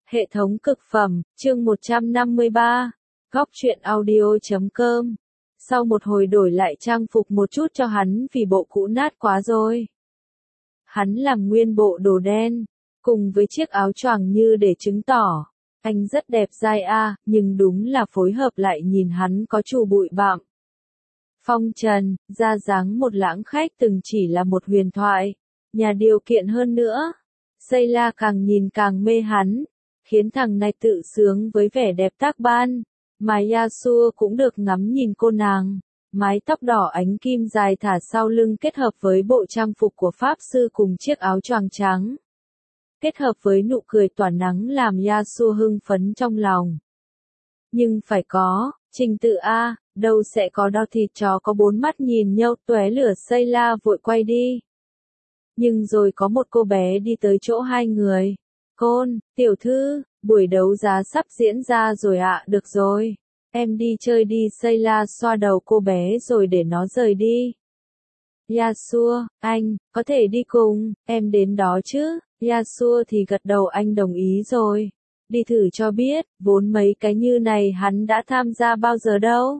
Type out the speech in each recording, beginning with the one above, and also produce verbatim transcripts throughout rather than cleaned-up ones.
Hệ thống cực phẩm, chương một trăm năm mươi ba, góc truyện audio chấm com. Sau một hồi đổi lại trang phục một chút cho hắn vì bộ cũ nát quá rồi. Hắn làm nguyên bộ đồ đen, cùng với chiếc áo choàng như để chứng tỏ. Anh rất đẹp dai a, nhưng đúng là phối hợp lại nhìn hắn có chù bụi bặm. Phong trần, ra dáng một lãng khách từng chỉ là một huyền thoại. Nhà điều kiện hơn nữa. Sayla càng nhìn càng mê hắn, khiến thằng này tự sướng với vẻ đẹp tác ban. Mà Yasuo cũng được ngắm nhìn cô nàng. Mái tóc đỏ ánh kim dài thả sau lưng kết hợp với bộ trang phục của Pháp Sư cùng chiếc áo choàng trắng. Kết hợp với nụ cười tỏa nắng làm Yasuo hưng phấn trong lòng. Nhưng phải có, trình tự A, đâu sẽ có đau thịt chó có bốn mắt nhìn nhau tóe lửa. Sayla vội quay đi. Nhưng rồi có một cô bé đi tới chỗ hai người. Côn, tiểu thư, buổi đấu giá sắp diễn ra rồi ạ. Được rồi, em đi chơi đi. Sayla xoa đầu cô bé rồi để nó rời đi. Yasuo, anh, có thể đi cùng, em đến đó chứ? Yasuo thì gật đầu, anh đồng ý rồi. Đi thử cho biết, vốn mấy cái như này hắn đã tham gia bao giờ đâu.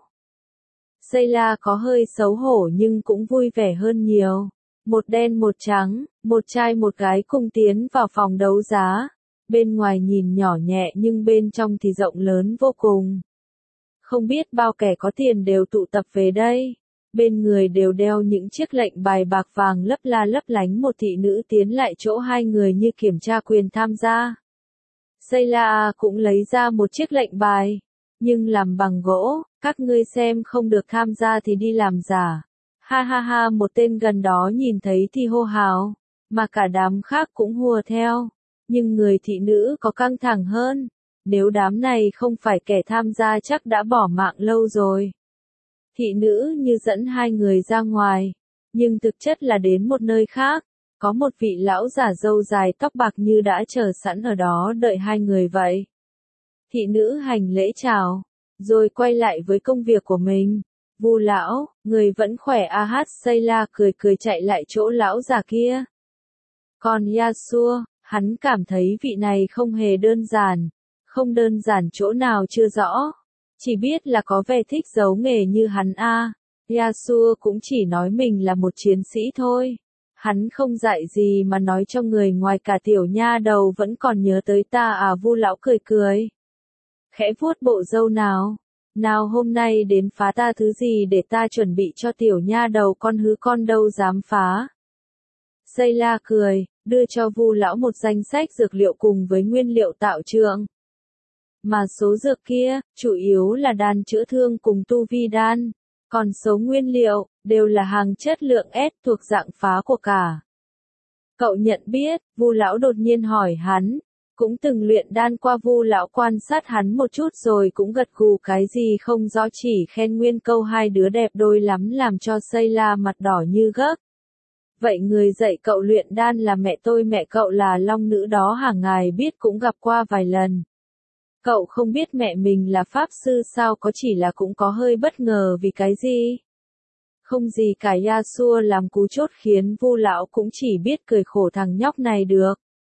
Sayla có hơi xấu hổ nhưng cũng vui vẻ hơn nhiều. Một đen một trắng, một trai một gái cùng tiến vào phòng đấu giá. Bên ngoài nhìn nhỏ nhẹ nhưng bên trong thì rộng lớn vô cùng. Không biết bao kẻ có tiền đều tụ tập về đây. Bên người đều đeo những chiếc lệnh bài bạc vàng lấp la lấp lánh. Một thị nữ tiến lại chỗ hai người như kiểm tra quyền tham gia. Sayla cũng lấy ra một chiếc lệnh bài, nhưng làm bằng gỗ. Các ngươi xem không được tham gia thì đi làm giả. Ha ha ha, một tên gần đó nhìn thấy thì hô hào, mà cả đám khác cũng hùa theo. Nhưng người thị nữ có căng thẳng hơn. Nếu đám này không phải kẻ tham gia chắc đã bỏ mạng lâu rồi. Thị nữ như dẫn hai người ra ngoài, nhưng thực chất là đến một nơi khác. Có một vị lão giả râu dài tóc bạc như đã chờ sẵn ở đó đợi hai người vậy. Thị nữ hành lễ chào, rồi quay lại với công việc của mình. Vu lão, người vẫn khỏe a hát. Sayla cười cười chạy lại chỗ lão già kia. Còn Yasuo, hắn cảm thấy vị này không hề đơn giản. Không đơn giản chỗ nào chưa rõ. Chỉ biết là có vẻ thích giấu nghề như hắn a. Yasuo cũng chỉ nói mình là một chiến sĩ thôi. Hắn không dạy gì mà nói cho người ngoài, cả tiểu nha đầu vẫn còn nhớ tới ta à. Vu lão cười cười. Khẽ vuốt bộ râu nào. Nào hôm nay đến phá ta thứ gì để ta chuẩn bị cho tiểu nha đầu, con hứ con đâu dám phá. Sayla cười, đưa cho Vu lão một danh sách dược liệu cùng với nguyên liệu tạo trượng. Mà số dược kia, chủ yếu là đan chữa thương cùng tu vi đan. Còn số nguyên liệu, đều là hàng chất lượng S thuộc dạng phá của cả. Cậu nhận biết, Vu lão đột nhiên hỏi hắn. Cũng từng luyện đan qua. Vu lão quan sát hắn một chút rồi cũng gật gù cái gì không rõ, chỉ khen nguyên câu hai đứa đẹp đôi lắm làm cho Sayla mặt đỏ như gấc. Vậy người dạy cậu luyện đan là mẹ tôi. Mẹ cậu là long nữ đó hả? Ngài biết cũng gặp qua vài lần. Cậu không biết mẹ mình là pháp sư sao? Có chỉ là cũng có hơi bất ngờ. Vì cái gì? Không gì cả. Yasuo làm cú chốt khiến Vu lão cũng chỉ biết cười khổ thằng nhóc này được.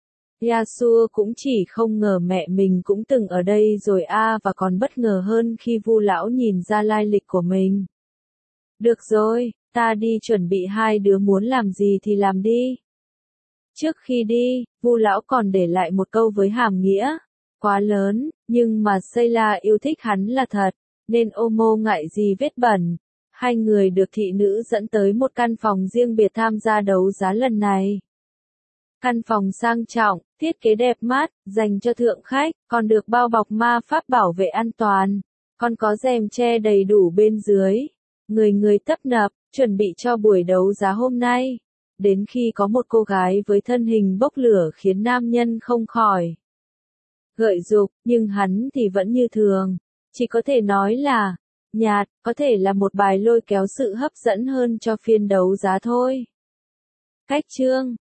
Yasuo cũng chỉ không ngờ mẹ mình cũng từng ở đây rồi a, và còn bất ngờ hơn khi Vu lão nhìn ra lai lịch của mình. Được rồi, ta đi chuẩn bị, hai đứa muốn làm gì thì làm đi. Trước khi đi, Vu lão còn để lại một câu với hàm nghĩa quá lớn, nhưng mà Sayla yêu thích hắn là thật, nên Omo ngại gì vết bẩn. Hai người được thị nữ dẫn tới một căn phòng riêng biệt tham gia đấu giá lần này. Căn phòng sang trọng, thiết kế đẹp mắt, dành cho thượng khách, còn được bao bọc ma pháp bảo vệ an toàn. Còn có rèm che đầy đủ bên dưới. Người người tấp nập, chuẩn bị cho buổi đấu giá hôm nay. Đến khi có một cô gái với thân hình bốc lửa khiến nam nhân không khỏi gợi dục, nhưng hắn thì vẫn như thường. Chỉ có thể nói là nhạt, có thể là một bài lôi kéo sự hấp dẫn hơn cho phiên đấu giá thôi. Cách chương